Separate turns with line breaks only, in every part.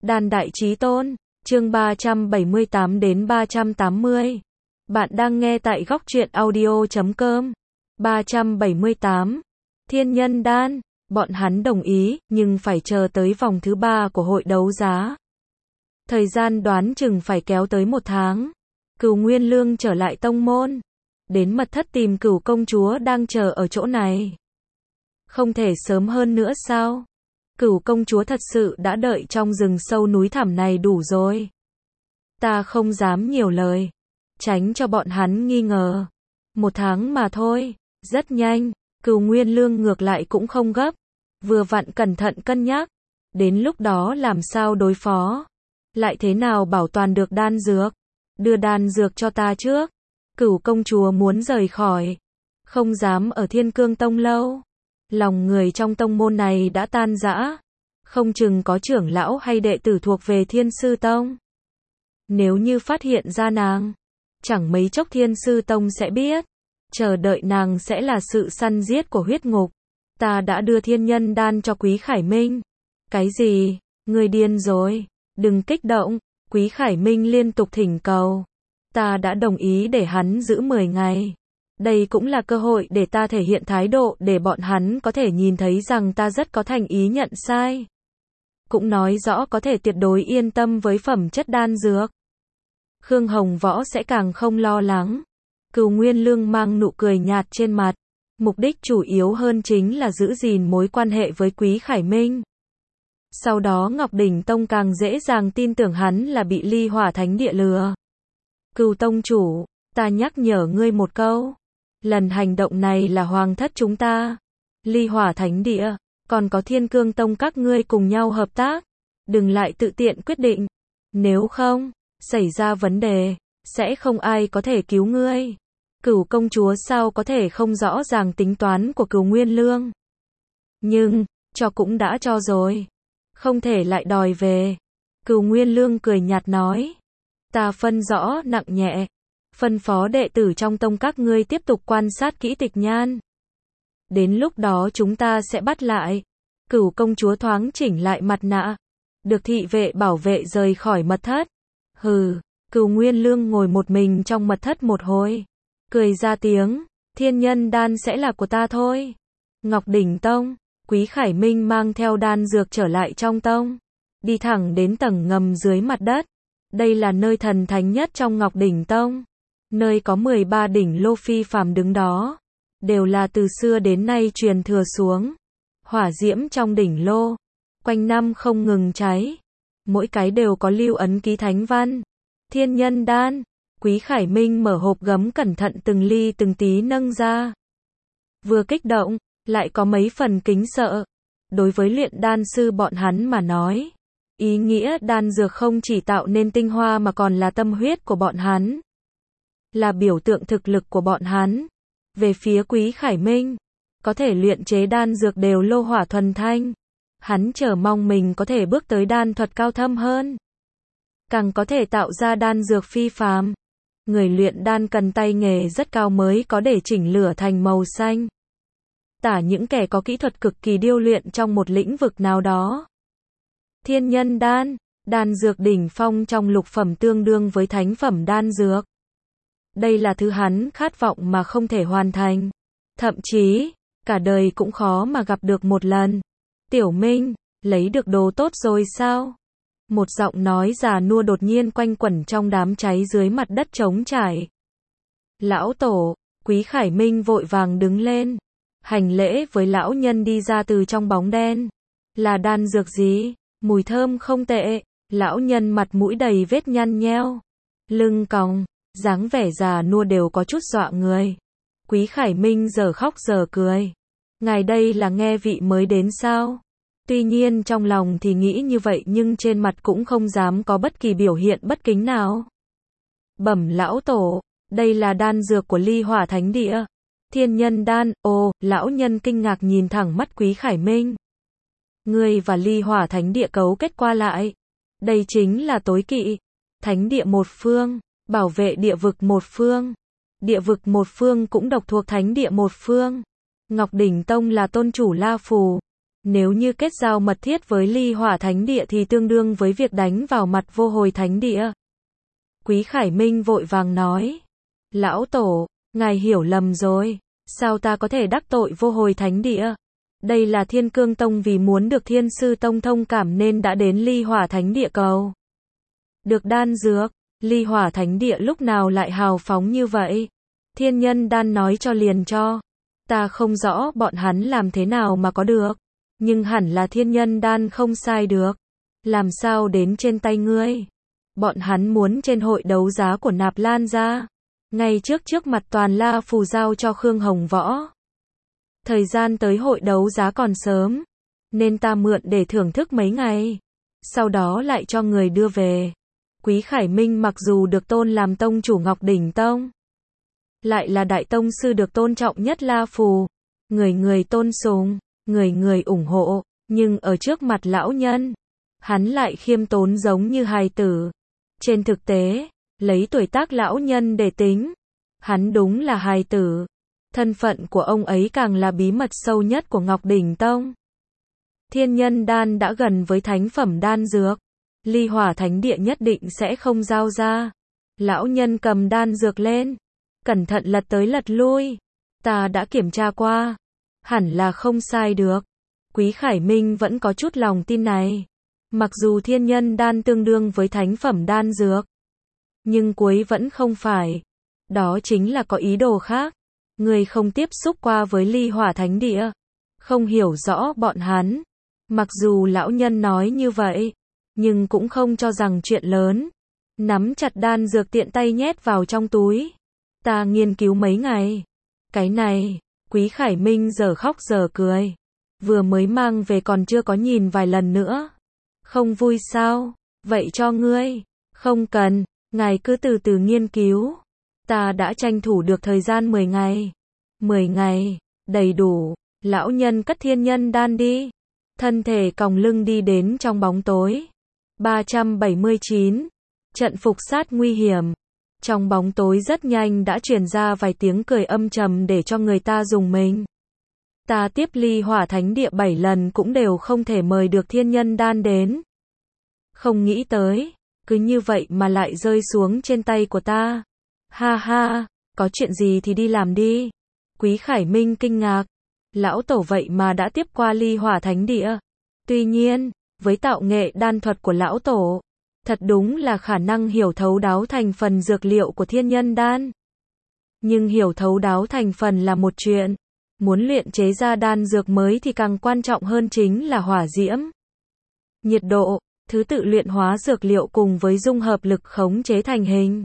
Đan Đại Chí Tôn, chương 378 đến 380. Bạn đang nghe tại góc truyện audio.com. 378. Thiên Nhân Đan, bọn hắn đồng ý, nhưng phải chờ tới vòng thứ 3 của hội đấu giá. Thời gian đoán chừng phải kéo tới 1 tháng. Cửu Nguyên Lương trở lại tông môn, đến mật thất tìm Cửu công chúa đang chờ ở chỗ này. Không thể sớm hơn nữa sao? Cửu công chúa thật sự đã đợi trong rừng sâu núi thẳm này đủ rồi. Ta không dám nhiều lời, tránh cho bọn hắn nghi ngờ. 1 tháng mà thôi, rất nhanh. Cửu Nguyên Lương ngược lại cũng không gấp, vừa vặn cẩn thận cân nhắc, đến lúc đó làm sao đối phó, lại thế nào bảo toàn được đan dược. Đưa đan dược cho ta trước. Cửu công chúa muốn rời khỏi, không dám ở Thiên Cương Tông lâu. Lòng người trong tông môn này đã tan rã, không chừng có trưởng lão hay đệ tử thuộc về Thiên Sư Tông. Nếu như phát hiện ra nàng, chẳng mấy chốc Thiên Sư Tông sẽ biết, chờ đợi nàng sẽ là sự săn giết của huyết ngục. Ta đã đưa thiên nhân đan cho Quý Khải Minh. Cái gì? Ngươi điên rồi, đừng kích động. Quý Khải Minh liên tục thỉnh cầu. Ta đã đồng ý để hắn giữ 10 ngày. Đây cũng là cơ hội để ta thể hiện thái độ để bọn hắn có thể nhìn thấy rằng ta rất có thành ý nhận sai. Cũng nói rõ có thể tuyệt đối yên tâm với phẩm chất đan dược. Khương Hồng Võ sẽ càng không lo lắng. Cửu Nguyên Lương mang nụ cười nhạt trên mặt. Mục đích chủ yếu hơn chính là giữ gìn mối quan hệ với Quý Khải Minh. Sau đó Ngọc Đỉnh Tông càng dễ dàng tin tưởng hắn là bị Ly Hỏa Thánh Địa lừa. Cửu tông chủ, ta nhắc nhở ngươi một câu. Lần hành động này là hoàng thất chúng ta, Ly Hỏa Thánh Địa, còn có Thiên Cương Tông các ngươi cùng nhau hợp tác. Đừng lại tự tiện quyết định. Nếu không, xảy ra vấn đề, sẽ không ai có thể cứu ngươi. Cửu công chúa sao có thể không rõ ràng tính toán của Cửu Nguyên Lương. Nhưng, cho cũng đã cho rồi, không thể lại đòi về. Cửu Nguyên Lương cười nhạt nói. Ta phân rõ nặng nhẹ. Phân phó đệ tử trong tông các ngươi tiếp tục quan sát kỹ Tịch Nhan. Đến lúc đó chúng ta sẽ bắt lại. Cửu công chúa thoáng chỉnh lại mặt nạ, được thị vệ bảo vệ rời khỏi mật thất. Hừ. Cửu Nguyên Lương ngồi một mình trong mật thất một hồi, cười ra tiếng. Thiên nhân đan sẽ là của ta thôi. Ngọc Đỉnh Tông, Quý Khải Minh mang theo đan dược trở lại trong tông, đi thẳng đến tầng ngầm dưới mặt đất. Đây là nơi thần thánh nhất trong Ngọc Đỉnh Tông, nơi có 13 đỉnh lô phi phàm đứng đó, đều là từ xưa đến nay truyền thừa xuống. Hỏa diễm trong đỉnh lô, quanh năm không ngừng cháy, mỗi cái đều có lưu ấn ký thánh văn. Thiên nhân đan, Quý Khải Minh mở hộp gấm cẩn thận từng ly từng tí nâng ra. Vừa kích động, lại có mấy phần kính sợ. Đối với luyện đan sư bọn hắn mà nói, ý nghĩa đan dược không chỉ tạo nên tinh hoa mà còn là tâm huyết của bọn hắn, là biểu tượng thực lực của bọn hắn. Về phía Quý Khải Minh, có thể luyện chế đan dược đều lô hỏa thuần thanh. Hắn chờ mong mình có thể bước tới đan thuật cao thâm hơn, càng có thể tạo ra đan dược phi phàm. Người luyện đan cần tay nghề rất cao mới có để chỉnh lửa thành màu xanh. Tả những kẻ có kỹ thuật cực kỳ điêu luyện trong một lĩnh vực nào đó. Thiên nhân đan, đan dược đỉnh phong trong lục phẩm tương đương với thánh phẩm đan dược. Đây là thứ hắn khát vọng mà không thể hoàn thành. Thậm chí, cả đời cũng khó mà gặp được một lần. Tiểu Minh, lấy được đồ tốt rồi sao? Một giọng nói già nua đột nhiên quanh quẩn trong đám cháy dưới mặt đất trống trải. Lão tổ, Quý Khải Minh vội vàng đứng lên, hành lễ với lão nhân đi ra từ trong bóng đen. Là đan dược gì? Mùi thơm không tệ. Lão nhân mặt mũi đầy vết nhăn nheo, lưng còng, dáng vẻ già nua đều có chút dọa người. Quý Khải Minh giờ khóc giờ cười. Ngài đây là nghe vị mới đến sao? Tuy nhiên trong lòng thì nghĩ như vậy nhưng trên mặt cũng không dám có bất kỳ biểu hiện bất kính nào. Bẩm lão tổ, đây là đan dược của Ly Hỏa Thánh Địa. Thiên nhân đan. Ồ, lão nhân kinh ngạc nhìn thẳng mắt Quý Khải Minh. Ngươi và Ly Hỏa Thánh Địa cấu kết qua lại. Đây chính là tối kỵ. Thánh địa một phương, bảo vệ địa vực một phương. Địa vực một phương cũng độc thuộc thánh địa một phương. Ngọc Đỉnh Tông là tôn chủ La Phù, Nếu như kết giao mật thiết với Ly Hỏa Thánh Địa thì tương đương với việc đánh vào mặt Vô Hồi Thánh Địa. Quý Khải Minh vội vàng nói. Lão Tổ, ngài hiểu lầm rồi. Sao ta có thể đắc tội Vô Hồi Thánh Địa? Đây là Thiên Cương Tông vì muốn được Thiên Sư Tông thông cảm nên đã đến Ly Hỏa Thánh Địa cầu. Được đan dược, Ly Hỏa Thánh Địa lúc nào lại hào phóng như vậy? Thiên Nhân Đan nói cho liền cho. Ta không rõ bọn hắn làm thế nào mà có được. Nhưng hẳn là Thiên Nhân Đan không sai được. Làm sao đến trên tay ngươi? Bọn hắn muốn trên hội đấu giá của Nạp Lan gia. Ngay trước mặt toàn La Phù giao cho Khương Hồng Võ. Thời gian tới hội đấu giá còn sớm. Nên ta mượn để thưởng thức mấy ngày. Sau đó lại cho người đưa về. Quý Khải Minh mặc dù được tôn làm tông chủ Ngọc Đỉnh Tông. Lại là đại tông sư được tôn trọng nhất La Phù. Người tôn sùng, người ủng hộ. Nhưng ở trước mặt lão nhân, hắn lại khiêm tốn giống như hài tử. Trên thực tế, lấy tuổi tác lão nhân để tính, hắn đúng là hài tử. Thân phận của ông ấy càng là bí mật sâu nhất của Ngọc Đỉnh Tông. Thiên Nhân Đan đã gần với thánh phẩm đan dược. Ly Hỏa Thánh Địa nhất định sẽ không giao ra. Lão nhân cầm đan dược lên. Cẩn thận lật tới lật lui. Ta đã kiểm tra qua. Hẳn là không sai được. Quý Khải Minh vẫn có chút lòng tin này. Mặc dù Thiên Nhân Đan tương đương với thánh phẩm đan dược. Nhưng cuối vẫn không phải. Đó chính là có ý đồ khác. Người không tiếp xúc qua với Ly Hỏa Thánh Địa. Không hiểu rõ bọn hắn. Mặc dù lão nhân nói như vậy. Nhưng cũng không cho rằng chuyện lớn. Nắm chặt đan dược tiện tay nhét vào trong túi. Ta nghiên cứu mấy ngày. Cái này, Quý Khải Minh giờ khóc giờ cười. Vừa mới mang về còn chưa có nhìn vài lần nữa. Không vui sao? Vậy cho ngươi. Không cần, ngài cứ từ từ nghiên cứu. Ta đã tranh thủ được thời gian 10 ngày. 10 ngày, đầy đủ. Lão nhân cất Thiên Nhân Đan đi. Thân thể còng lưng đi đến trong bóng tối. 379. Trận phục sát nguy hiểm. Trong bóng tối rất nhanh đã truyền ra vài tiếng cười âm trầm để cho người ta rùng mình. Ta tiếp Ly Hỏa Thánh Địa 7 lần cũng đều không thể mời được Thiên Nhân Đan đến. Không nghĩ tới, cứ như vậy mà lại rơi xuống trên tay của ta. Ha ha, có chuyện gì thì đi làm đi. Quý Khải Minh kinh ngạc. Lão Tổ vậy mà đã tiếp qua Ly Hỏa Thánh Địa. Tuy nhiên, với tạo nghệ đan thuật của Lão Tổ, thật đúng là khả năng hiểu thấu đáo thành phần dược liệu của Thiên Nhân Đan. Nhưng hiểu thấu đáo thành phần là một chuyện. Muốn luyện chế ra đan dược mới thì càng quan trọng hơn chính là hỏa diễm. Nhiệt độ, thứ tự luyện hóa dược liệu cùng với dung hợp lực khống chế thành hình.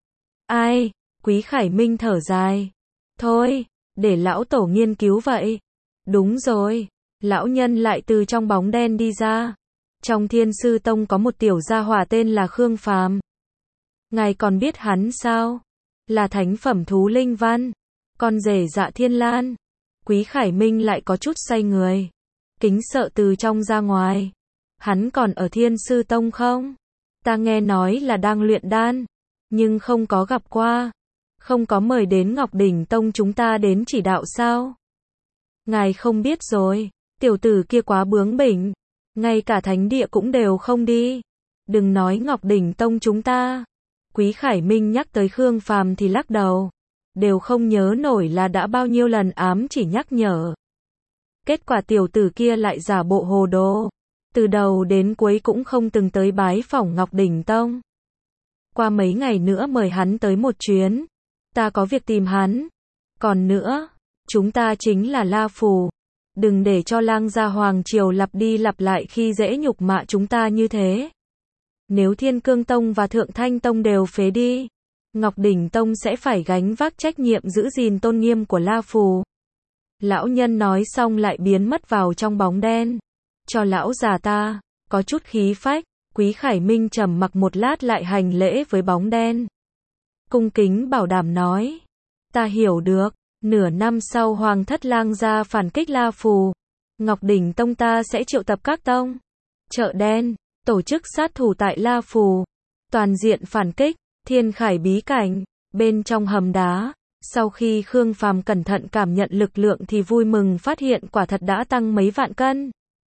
Ai? Quý Khải Minh thở dài. Thôi, để lão tổ nghiên cứu vậy. Đúng rồi, lão nhân lại từ trong bóng đen đi ra. Trong Thiên Sư Tông có một tiểu gia hỏa tên là Khương Phàm. Ngài còn biết hắn sao? Là thánh phẩm thú linh văn, con rể Dạ Thiên Lan. Quý Khải Minh lại có chút say người. Kính sợ từ trong ra ngoài. Hắn còn ở Thiên Sư Tông không? Ta nghe nói là đang luyện đan, nhưng không có gặp qua. Không có mời đến Ngọc Đỉnh Tông chúng ta đến chỉ đạo sao? Ngài không biết rồi, tiểu tử kia quá bướng bỉnh. Ngay cả thánh địa cũng đều không đi. Đừng nói Ngọc Đỉnh Tông chúng ta. Quý Khải Minh nhắc tới Khương Phàm thì lắc đầu. Đều không nhớ nổi là đã bao nhiêu lần ám chỉ nhắc nhở. Kết quả tiểu tử kia lại giả bộ hồ đồ. Từ đầu đến cuối cũng không từng tới bái phỏng Ngọc Đỉnh Tông. Qua mấy ngày nữa mời hắn tới một chuyến. Ta có việc tìm hắn. Còn nữa, chúng ta chính là La Phù. Đừng để cho lang gia hoàng triều lặp đi lặp lại khi dễ nhục mạ chúng ta như thế. Nếu Thiên Cương Tông và Thượng Thanh Tông đều phế đi, Ngọc Đỉnh Tông sẽ phải gánh vác trách nhiệm giữ gìn tôn nghiêm của La Phù. Lão nhân nói xong lại biến mất vào trong bóng đen. Cho lão già ta, có chút khí phách. Quý Khải Minh trầm mặc một lát lại hành lễ với bóng đen. Cung kính bảo đảm nói. Ta hiểu được, nửa năm sau Hoàng thất lang gia phản kích La Phù. Ngọc Đỉnh Tông ta sẽ triệu tập các tông. Chợ đen, tổ chức sát thủ tại La Phù. Toàn diện phản kích, Thiên Khải bí cảnh, bên trong hầm đá. Sau khi Khương Phàm cẩn thận cảm nhận lực lượng thì vui mừng phát hiện quả thật đã tăng mấy vạn cân.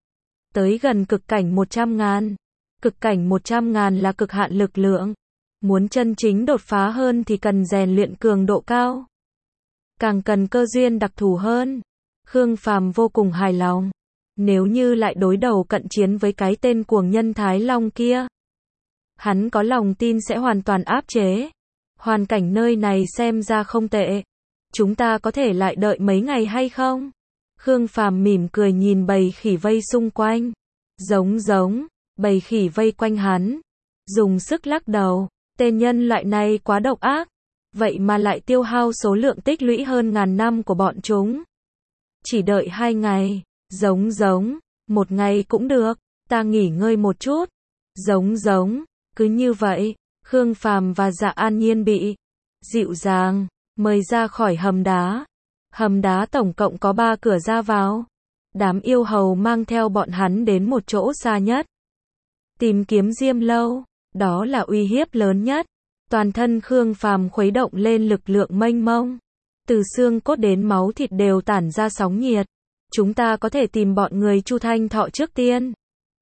tới gần cực cảnh 100.000. Cực cảnh 100.000 là cực hạn lực lượng. Muốn chân chính đột phá hơn thì cần rèn luyện cường độ cao. Càng cần cơ duyên đặc thù hơn. Khương Phàm vô cùng hài lòng. Nếu như lại đối đầu cận chiến với cái tên cuồng nhân Thái Long kia, hắn có lòng tin sẽ hoàn toàn áp chế. Hoàn cảnh nơi này xem ra không tệ. Chúng ta có thể lại đợi mấy ngày hay không? Khương Phàm mỉm cười nhìn bầy khỉ vây xung quanh. Giống, bầy khỉ vây quanh hắn. Dùng sức lắc đầu. Tên nhân loại này quá độc ác. Vậy mà lại tiêu hao số lượng tích lũy hơn ngàn năm của bọn chúng. Chỉ đợi 2 ngày. Giống, 1 ngày cũng được. Ta nghỉ ngơi một chút. Giống, cứ như vậy. Khương Phàm và Dạ An Nhiên bị dịu dàng mời ra khỏi hầm đá. Hầm đá tổng cộng có 3 cửa ra vào. Đám yêu hầu mang theo bọn hắn đến một chỗ xa nhất. Tìm kiếm Diêm Lâu, đó là uy hiếp lớn nhất. Toàn thân Khương Phàm khuấy động lên lực lượng mênh mông. Từ xương cốt đến máu thịt đều tản ra sóng nhiệt. Chúng ta có thể tìm bọn người Chu Thanh Thọ trước tiên.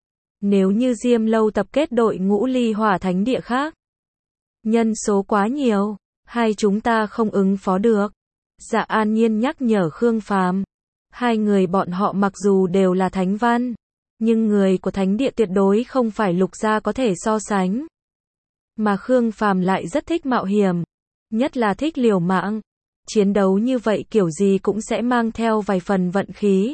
Nếu như Diêm Lâu tập kết đội ngũ ly hỏa thánh địa khác, nhân số quá nhiều, hai chúng ta không ứng phó được. Dạ An Nhiên nhắc nhở Khương Phàm. Hai người bọn họ mặc dù đều là thánh văn, nhưng người của thánh địa tuyệt đối không phải Lục gia có thể so sánh. Mà Khương Phàm lại rất thích mạo hiểm, nhất là thích liều mạng. Chiến đấu như vậy kiểu gì cũng sẽ mang theo vài phần vận khí.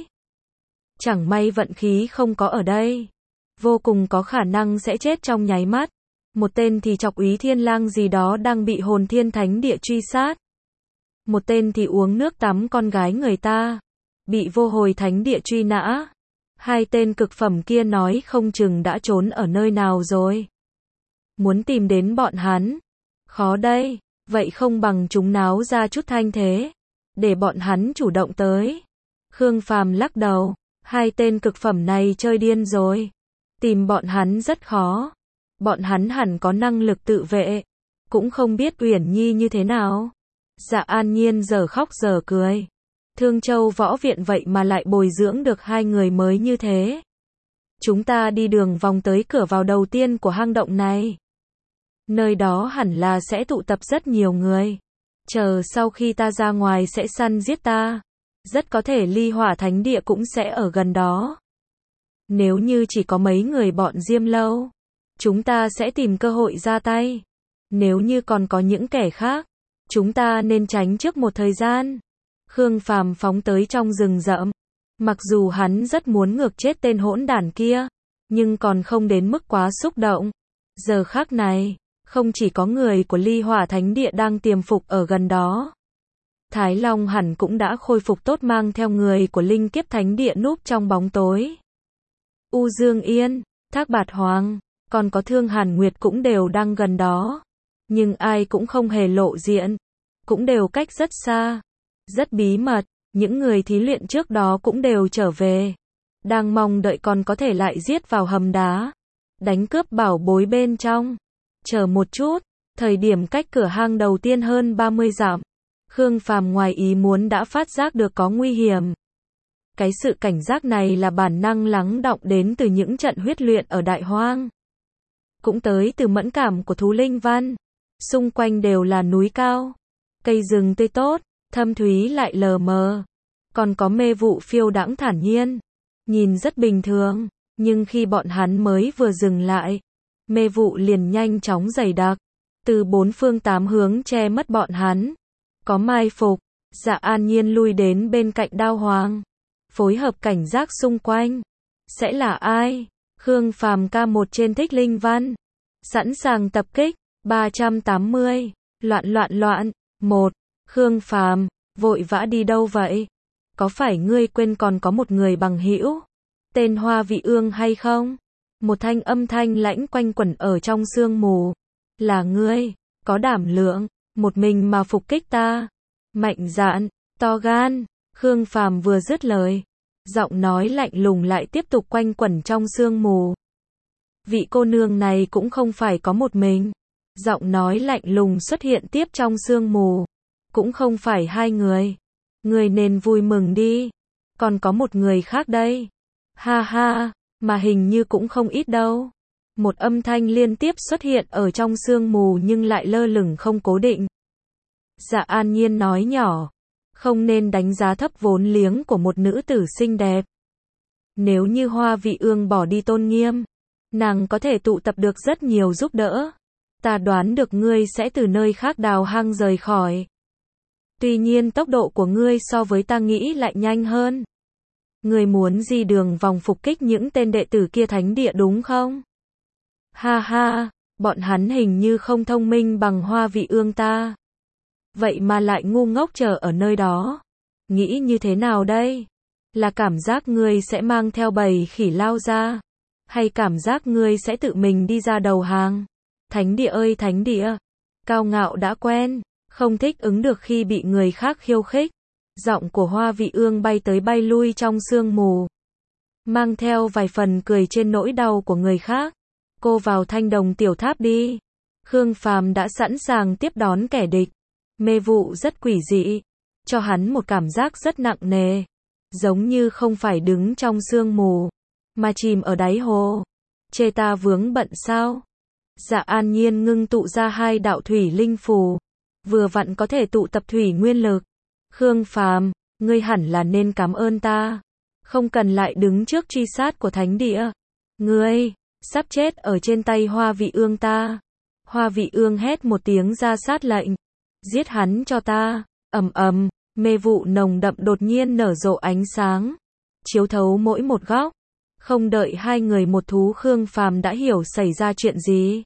Chẳng may vận khí không có ở đây, vô cùng có khả năng sẽ chết trong nháy mắt. Một tên thì chọc Úy Thiên Lang gì đó đang bị Hồn Thiên Thánh Địa truy sát. Một tên thì uống nước tắm con gái người ta, bị Vô Hồi Thánh Địa truy nã. Hai tên cực phẩm kia nói không chừng đã trốn ở nơi nào rồi. Muốn tìm đến bọn hắn, khó đây. Vậy không bằng chúng náo ra chút thanh thế, để bọn hắn chủ động tới. Khương Phàm lắc đầu, hai tên cực phẩm này chơi điên rồi. Tìm bọn hắn rất khó. Bọn hắn hẳn có năng lực tự vệ. Cũng không biết Uyển Nhi như thế nào. Dạ An Nhiên giờ khóc giờ cười. Thương Châu Võ Viện vậy mà lại bồi dưỡng được hai người mới như thế. Chúng ta đi đường vòng tới cửa vào đầu tiên của hang động này. Nơi đó hẳn là sẽ tụ tập rất nhiều người. Chờ sau khi ta ra ngoài sẽ săn giết ta. Rất có thể ly hỏa thánh địa cũng sẽ ở gần đó. Nếu như chỉ có mấy người bọn Diêm Lâu, chúng ta sẽ tìm cơ hội ra tay. Nếu như còn có những kẻ khác, chúng ta nên tránh trước một thời gian. Khương Phàm phóng tới trong rừng rậm. Mặc dù hắn rất muốn ngược chết tên hỗn đản kia, nhưng còn không đến mức quá xúc động. Giờ khắc này, không chỉ có người của ly hỏa thánh địa đang tiềm phục ở gần đó. Thái Long hẳn cũng đã khôi phục tốt mang theo người của linh kiếp thánh địa núp trong bóng tối. U Dương Yên, Thác Bạt Hoàng, còn có Thương Hàn Nguyệt cũng đều đang gần đó. Nhưng ai cũng không hề lộ diện. Cũng đều cách rất xa. Rất bí mật, những người thí luyện trước đó cũng đều trở về. Đang mong đợi còn có thể lại giết vào hầm đá. Đánh cướp bảo bối bên trong. Chờ một chút, thời điểm cách cửa hang đầu tiên hơn 30 dặm. Khương Phàm ngoài ý muốn đã phát giác được có nguy hiểm. Cái sự cảnh giác này là bản năng lắng đọng đến từ những trận huyết luyện ở Đại Hoang. Cũng tới từ mẫn cảm của thú linh văn. Xung quanh đều là núi cao. Cây rừng tươi tốt, thâm thúy lại lờ mờ. Còn có mê vụ phiêu đãng thản nhiên. Nhìn rất bình thường, nhưng khi bọn hắn mới vừa dừng lại, mê vụ liền nhanh chóng dày đặc. Từ 4 phương 8 hướng che mất bọn hắn. Có mai phục. Dạ An Nhiên lui đến bên cạnh Đao Hoàng. Phối hợp cảnh giác xung quanh. Sẽ là ai? Khương Phàm K1 trên thích linh văn. Sẵn sàng tập kích. 380. Loạn. 1. Khương Phàm, vội vã đi đâu vậy? Có phải ngươi quên còn có một người bằng hữu? Tên Hoa Vị Ương hay không? Một thanh âm thanh lãnh quanh quẩn ở trong sương mù. Là ngươi, có đảm lượng, một mình mà phục kích ta. Mạnh dạn, to gan. Khương Phàm vừa dứt lời, giọng nói lạnh lùng lại tiếp tục quanh quẩn trong sương mù. Vị cô nương này cũng không phải có một mình. Giọng nói lạnh lùng xuất hiện tiếp trong sương mù. Cũng không phải hai người. Người nên vui mừng đi. Còn có một người khác đây. Ha ha, mà hình như cũng không ít đâu. Một âm thanh liên tiếp xuất hiện ở trong sương mù nhưng lại lơ lửng không cố định. Dạ An Nhiên nói nhỏ, không nên đánh giá thấp vốn liếng của một nữ tử xinh đẹp. Nếu như Hoa Vị Ương bỏ đi tôn nghiêm, nàng có thể tụ tập được rất nhiều giúp đỡ. Ta đoán được ngươi sẽ từ nơi khác đào hang rời khỏi. Tuy nhiên tốc độ của ngươi so với ta nghĩ lại nhanh hơn. Ngươi muốn đi đường vòng phục kích những tên đệ tử kia thánh địa đúng không? Ha ha, bọn hắn hình như không thông minh bằng Hoa Vị Ương ta. Vậy mà lại ngu ngốc chờ ở nơi đó. Nghĩ như thế nào đây? Là cảm giác ngươi sẽ mang theo bầy khỉ lao ra? Hay cảm giác ngươi sẽ tự mình đi ra đầu hàng? Thánh địa ơi thánh địa! Cao ngạo đã quen, không thích ứng được khi bị người khác khiêu khích. Giọng của Hoa Vị Ương bay tới bay lui trong sương mù. Mang theo vài phần cười trên nỗi đau của người khác. Cô vào Thanh Đồng tiểu tháp đi. Khương Phàm đã sẵn sàng tiếp đón kẻ địch. Mê vụ rất quỷ dị, cho hắn một cảm giác rất nặng nề. Giống như không phải đứng trong sương mù, mà chìm ở đáy hồ. Chê ta vướng bận sao? Dạ An Nhiên ngưng tụ ra 2 đạo thủy linh phù. Vừa vặn có thể tụ tập thủy nguyên lực. Khương Phàm, ngươi hẳn là nên cảm ơn ta. Không cần lại đứng trước truy sát của thánh địa. Ngươi, sắp chết ở trên tay Hoa Vị Ương ta. Hoa Vị Ương hét một tiếng ra sát lệnh. Giết hắn cho ta. Ầm ầm, mê vụ nồng đậm đột nhiên nở rộ ánh sáng, chiếu thấu mỗi một góc. Không đợi hai người một thú, Khương Phàm đã hiểu xảy ra chuyện gì.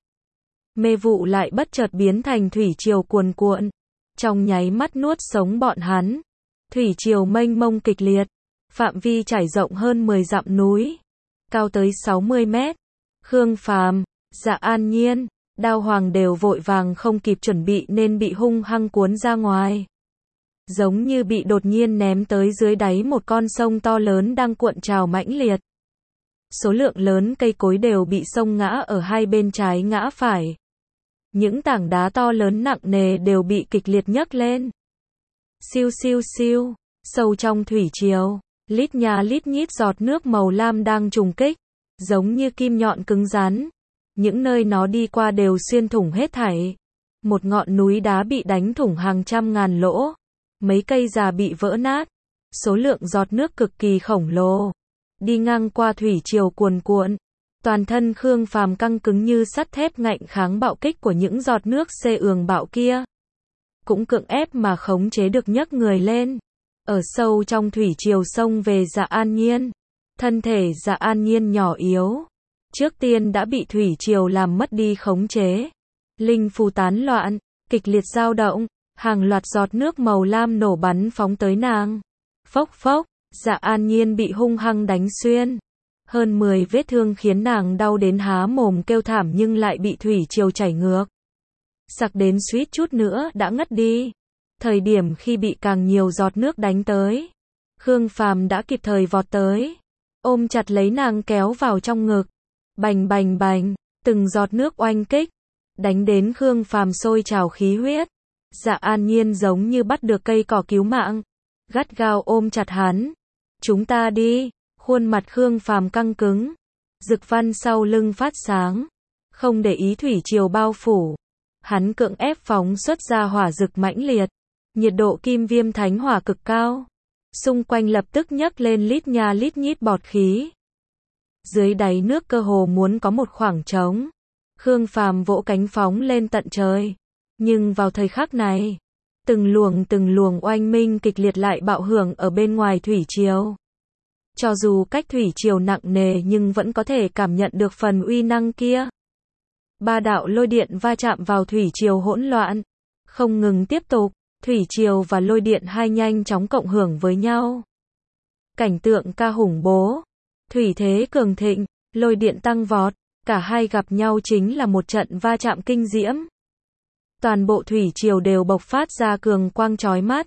Mê vụ lại bất chợt biến thành thủy triều cuồn cuộn, trong nháy mắt nuốt sống bọn hắn. Thủy triều mênh mông kịch liệt, phạm vi trải rộng hơn 10 dặm núi, cao tới 60 mét. Khương Phàm, Dạ An Nhiên, Đao Hoàng đều vội vàng không kịp chuẩn bị nên bị hung hăng cuốn ra ngoài. Giống như bị đột nhiên ném tới dưới đáy một con sông to lớn đang cuộn trào mãnh liệt. Số lượng lớn cây cối đều bị xông ngã ở hai bên trái ngã phải. Những tảng đá to lớn nặng nề đều bị kịch liệt nhấc lên. Siêu siêu siêu, sâu trong thủy triều, lít nha lít nhít giọt nước màu lam đang trùng kích, giống như kim nhọn cứng rắn. Những nơi nó đi qua đều xuyên thủng hết thảy. Một ngọn núi đá bị đánh thủng hàng trăm ngàn lỗ. Mấy cây già bị vỡ nát. Số lượng giọt nước cực kỳ khổng lồ. Đi ngang qua thủy triều cuồn cuộn. Toàn thân Khương Phàm căng cứng như sắt thép ngạnh kháng bạo kích của những giọt nước xê ường bạo kia. Cũng cưỡng ép mà khống chế được nhấc người lên. Ở sâu trong thủy triều xông về Dạ An Nhiên. Thân thể Dạ An Nhiên nhỏ yếu. Trước tiên đã bị thủy triều làm mất đi khống chế. Linh phù tán loạn, kịch liệt dao động, hàng loạt giọt nước màu lam nổ bắn phóng tới nàng. Phốc phốc, Dạ An Nhiên bị hung hăng đánh xuyên. Hơn 10 vết thương khiến nàng đau đến há mồm kêu thảm nhưng lại bị thủy triều chảy ngược. Sặc đến suýt chút nữa đã ngất đi. Thời điểm khi bị càng nhiều giọt nước đánh tới, Khương Phàm đã kịp thời vọt tới, ôm chặt lấy nàng kéo vào trong ngực. Bành bành bành, từng giọt nước oanh kích, đánh đến Khương Phàm sôi trào khí huyết. Dạ An Nhiên giống như bắt được cây cỏ cứu mạng, gắt gao ôm chặt hắn. Chúng ta đi. Khuôn mặt Khương Phàm căng cứng, rực văn sau lưng phát sáng, không để ý thủy triều bao phủ. Hắn cưỡng ép phóng xuất ra hỏa rực mãnh liệt, nhiệt độ kim viêm thánh hỏa cực cao. Xung quanh lập tức nhấc lên lít nha lít nhít bọt khí. Dưới đáy nước cơ hồ muốn có một khoảng trống. Khương Phàm vỗ cánh phóng lên tận trời. Nhưng vào thời khắc này, từng luồng oanh minh kịch liệt lại bạo hưởng ở bên ngoài thủy triều. Cho dù cách thủy triều nặng nề nhưng vẫn có thể cảm nhận được phần uy năng kia. 3 đạo lôi điện va chạm vào thủy triều hỗn loạn, không ngừng tiếp tục, thủy triều và lôi điện hai nhanh chóng cộng hưởng với nhau. Cảnh tượng ca hùng bố, thủy thế cường thịnh, lôi điện tăng vọt, cả hai gặp nhau chính là một trận va chạm kinh diễm. Toàn bộ thủy triều đều bộc phát ra cường quang chói mắt.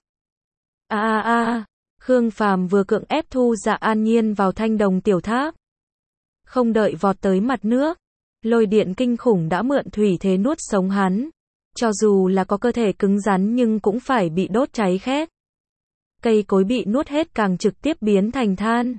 Khương Phàm vừa cưỡng ép thu Dạ An Nhiên vào Thanh Đồng tiểu tháp. Không đợi vọt tới mặt nước, lôi điện kinh khủng đã mượn thủy thế nuốt sống hắn. Cho dù là có cơ thể cứng rắn nhưng cũng phải bị đốt cháy khét. Cây cối bị nuốt hết càng trực tiếp biến thành than.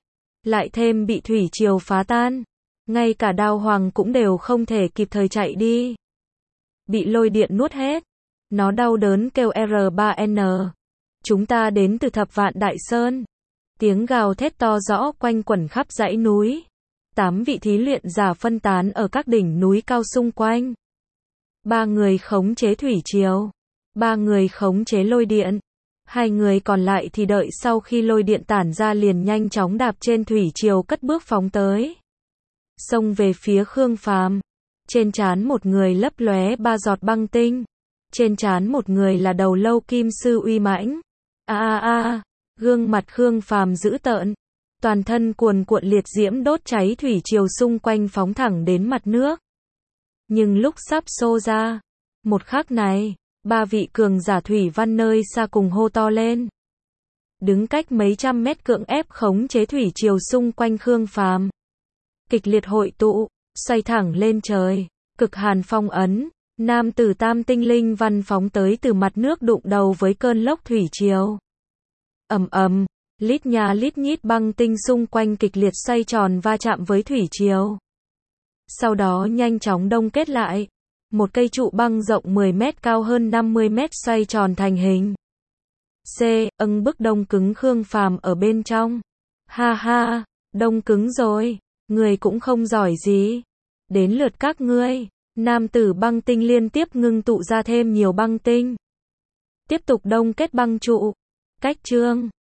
lại thêm bị thủy triều phá tan. Ngay cả đao hoàng cũng đều không thể kịp thời chạy đi. Bị lôi điện nuốt hết. Nó đau đớn kêu R3N. Chúng ta đến từ Thập Vạn Đại Sơn. Tiếng gào thét to rõ quanh quẩn khắp dãy núi. 8 vị thí luyện giả phân tán ở các đỉnh núi cao xung quanh. 3 người khống chế thủy triều. 3 người khống chế lôi điện. 2 người còn lại thì đợi sau khi lôi điện tản ra liền nhanh chóng đạp trên thủy triều cất bước phóng tới. Xông về phía Khương Phàm. Trên trán một người lấp lóe 3 giọt băng tinh. Trên trán một người là đầu lâu kim sư uy mãnh. Gương mặt Khương Phàm dữ tợn. Toàn thân cuồn cuộn liệt diễm đốt cháy thủy triều xung quanh phóng thẳng đến mặt nước. Nhưng lúc sắp xô ra, một khắc này, 3 vị cường giả thủy văn nơi xa cùng hô to lên. Đứng cách mấy trăm mét cưỡng ép khống chế thủy triều xung quanh Khương Phàm. Kịch liệt hội tụ, xoay thẳng lên trời, cực hàn phong ấn, nam tử tam tinh linh văn phóng tới từ mặt nước đụng đầu với cơn lốc thủy triều. Ầm ầm, lít nhà lít nhít băng tinh xung quanh kịch liệt xoay tròn va chạm với thủy triều. Sau đó nhanh chóng đông kết lại. Một cây trụ băng rộng 10 mét cao hơn 50 mét xoay tròn thành hình. Bức đông cứng Khương Phàm ở bên trong. Ha ha, đông cứng rồi, người cũng không giỏi gì. Đến lượt các ngươi. Nam tử băng tinh liên tiếp ngưng tụ ra thêm nhiều băng tinh. Tiếp tục đông kết băng trụ. Cách chương